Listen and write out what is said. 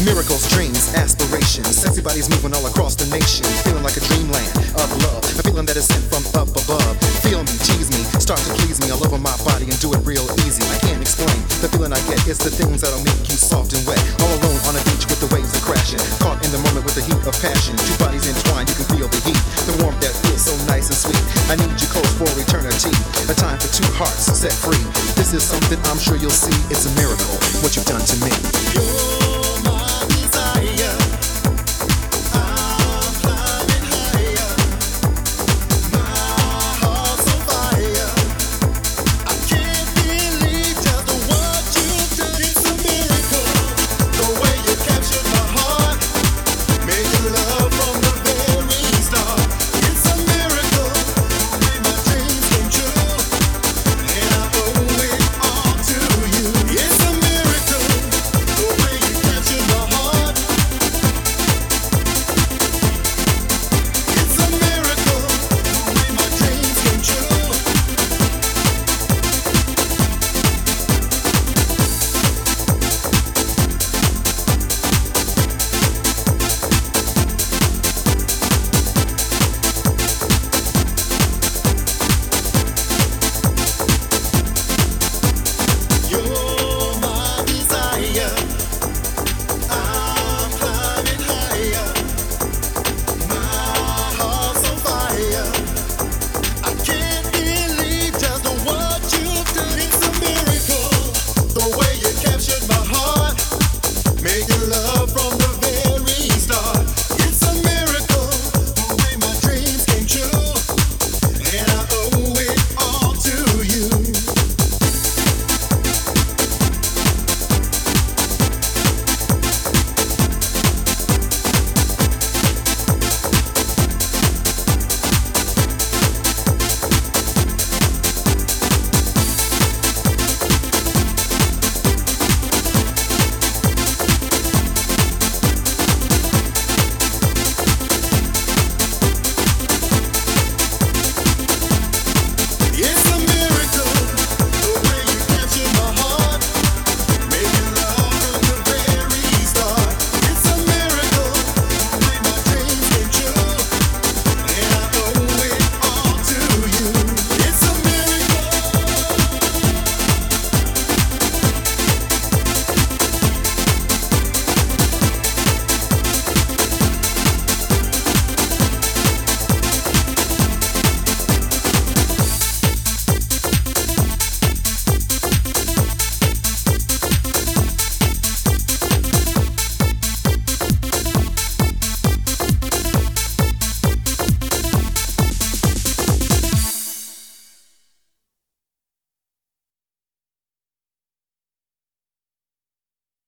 Miracles, dreams, aspirations. Sexy bodies moving all across the nation. Feeling like a dreamland of love. A feeling that is sent from up above. Feel me, tease me, start to please me all over my body and do it real easy. I can't explain the feeling I get. It's the things that'll make you soft and wet. All alone on a beach with the waves are crashing. Caught in the moment with the heat of passion. Two bodies entwined, you can feel the heat. The warmth that feels so nice and sweet. I need you close for eternity. A time for two hearts set free. This is something I'm sure you'll see. It's a miracle what you've done to me.